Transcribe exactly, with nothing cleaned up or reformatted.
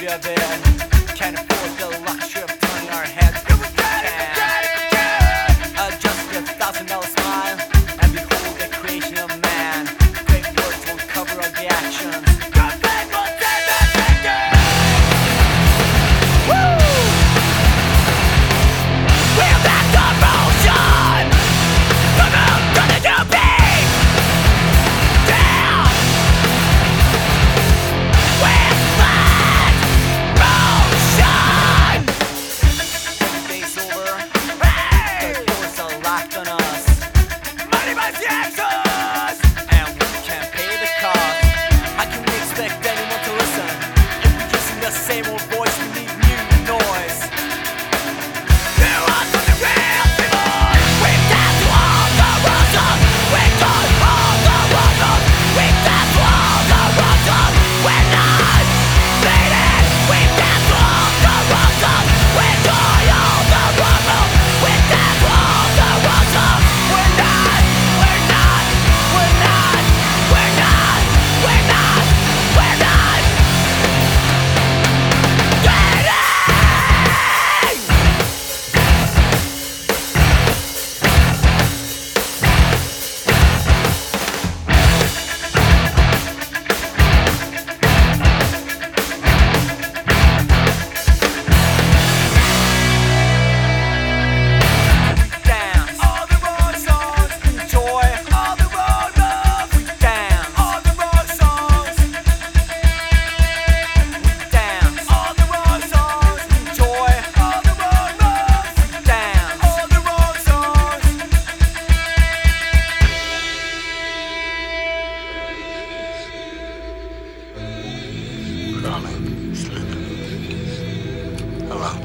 of it. Can't afford the luxury of turning our heads. Can adjust a thousand dollar smile and behold the creation of man. Great words will cover up the actions. Same old voice, we need new noise. There are something real people. We've danced to all the rules of. We've done all the rules of. We've danced to all the rules of. We're not bleeding. We've danced to all the rules of. We've done all the rules of. We've danced to all the rules of. We're not, we're not, we're not, we're not, we're not, we're not. Darling, sleep. Hello.